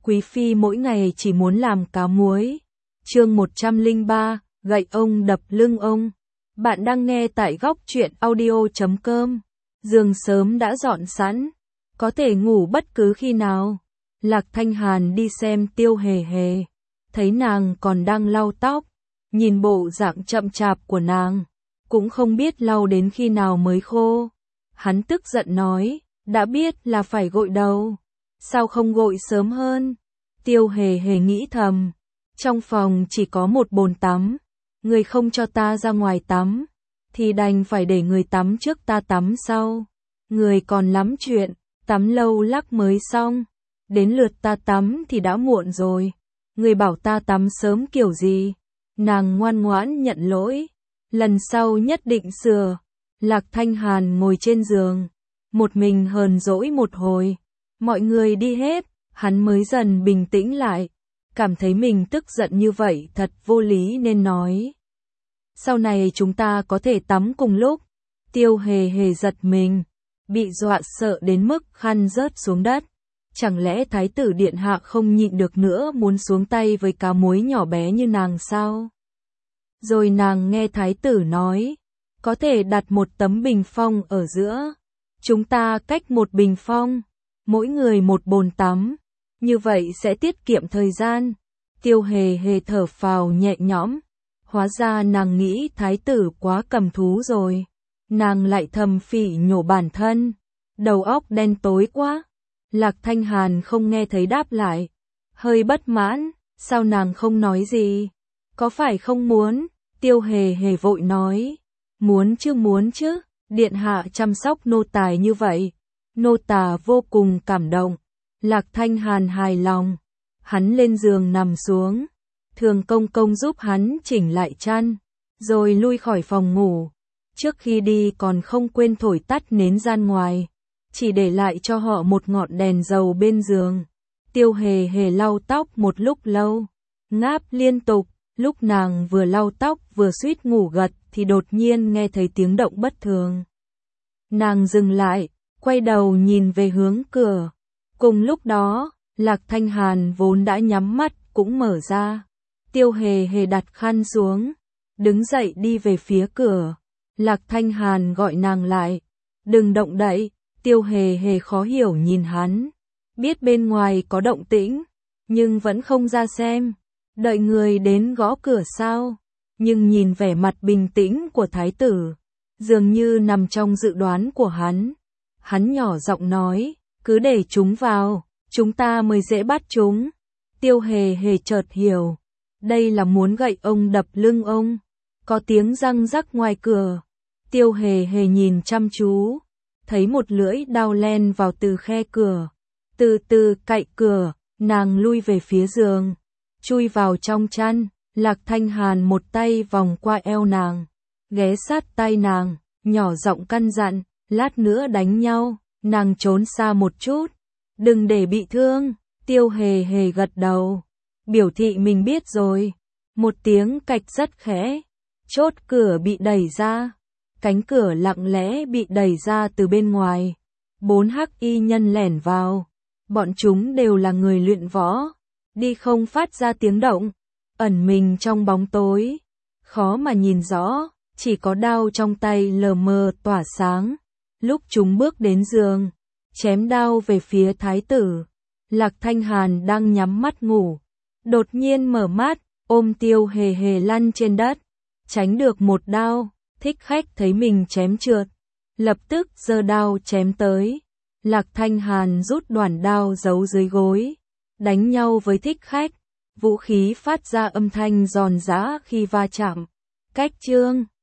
Quý phi mỗi ngày chỉ muốn làm cá muối. Chương 103, gậy ông đập lưng ông. Bạn đang nghe tại góc truyện audio.com. Giường sớm đã dọn sẵn, có thể ngủ bất cứ khi nào. Lạc Thanh Hàn đi xem Tiêu Hề Hề, thấy nàng còn đang lau tóc, nhìn bộ dạng chậm chạp của nàng, cũng không biết lau đến khi nào mới khô. Hắn tức giận nói, đã biết là phải gội đầu, sao không gội sớm hơn? Tiêu Hề Hề nghĩ thầm, trong phòng chỉ có một bồn tắm, người không cho ta ra ngoài tắm, thì đành phải để người tắm trước ta tắm sau. Người còn lắm chuyện, tắm lâu lắc mới xong, đến lượt ta tắm thì đã muộn rồi. Người bảo ta tắm sớm kiểu gì? Nàng ngoan ngoãn nhận lỗi, lần sau nhất định sửa. Lạc Thanh Hàn ngồi trên giường, một mình hờn dỗi một hồi. Mọi người đi hết, hắn mới dần bình tĩnh lại, cảm thấy mình tức giận như vậy thật vô lý nên nói. Sau này chúng ta có thể tắm cùng lúc. Tiêu Hề Hề giật mình, bị dọa sợ đến mức khăn rớt xuống đất. Chẳng lẽ thái tử điện hạ không nhịn được nữa muốn xuống tay với cá muối nhỏ bé như nàng sao? Rồi nàng nghe thái tử nói, có thể đặt một tấm bình phong ở giữa. Chúng ta cách một bình phong, mỗi người một bồn tắm, như vậy sẽ tiết kiệm thời gian. Tiêu Hề Hề thở phào nhẹ nhõm, hóa ra nàng nghĩ thái tử quá cầm thú rồi. Nàng lại thầm phỉ nhổ bản thân, đầu óc đen tối quá. Lạc Thanh Hàn không nghe thấy đáp lại, hơi bất mãn, sao nàng không nói gì? Có phải không muốn? Tiêu Hề Hề vội nói, muốn chứ, điện hạ chăm sóc nô tài như vậy, nô tà vô cùng cảm động. Lạc Thanh Hàn hài lòng, hắn lên giường nằm xuống, Thường Công Công giúp hắn chỉnh lại chăn, rồi lui khỏi phòng ngủ. Trước khi đi còn không quên thổi tắt nến gian ngoài, chỉ để lại cho họ một ngọn đèn dầu bên giường. Tiêu Hề Hề lau tóc một lúc lâu, ngáp liên tục. Lúc nàng vừa lau tóc vừa suýt ngủ gật thì đột nhiên nghe thấy tiếng động bất thường. Nàng dừng lại, quay đầu nhìn về hướng cửa. Cùng lúc đó, Lạc Thanh Hàn vốn đã nhắm mắt cũng mở ra. Tiêu Hề Hề đặt khăn xuống, đứng dậy đi về phía cửa. Lạc Thanh Hàn gọi nàng lại, đừng động đậy. Tiêu Hề Hề khó hiểu nhìn hắn, biết bên ngoài có động tĩnh, nhưng vẫn không ra xem. Đợi người đến gõ cửa sao? Nhưng nhìn vẻ mặt bình tĩnh của thái tử, dường như nằm trong dự đoán của hắn. Hắn nhỏ giọng nói, cứ để chúng vào, chúng ta mới dễ bắt chúng. Tiêu Hề Hề chợt hiểu, đây là muốn gậy ông đập lưng ông. Có tiếng răng rắc ngoài cửa. Tiêu Hề Hề nhìn chăm chú, thấy một lưỡi dao len vào từ khe cửa. Từ từ cạy cửa, nàng lui về phía giường, chui vào trong chăn. Lạc Thanh Hàn một tay vòng qua eo nàng, ghé sát tai nàng, nhỏ giọng căn dặn, lát nữa đánh nhau, nàng trốn xa một chút, đừng để bị thương. Tiêu Hề Hề gật đầu, biểu thị mình biết rồi. Một tiếng cạch rất khẽ, chốt cửa bị đẩy ra, cánh cửa lặng lẽ bị đẩy ra từ bên ngoài. 4 hắc y nhân lẻn vào, bọn chúng đều là người luyện võ, đi không phát ra tiếng động, ẩn mình trong bóng tối, khó mà nhìn rõ, chỉ có đao trong tay lờ mờ tỏa sáng. Lúc chúng bước đến giường, chém đao về phía thái tử. Lạc Thanh Hàn đang nhắm mắt ngủ, đột nhiên mở mắt, ôm Tiêu Hề Hề lăn trên đất, tránh được một đao. Thích Khách thấy mình chém trượt, lập tức giơ đao chém tới. Lạc Thanh Hàn rút đoản đao giấu dưới gối, đánh nhau với Thích Khách. Vũ khí phát ra âm thanh giòn giã khi va chạm. Cách chương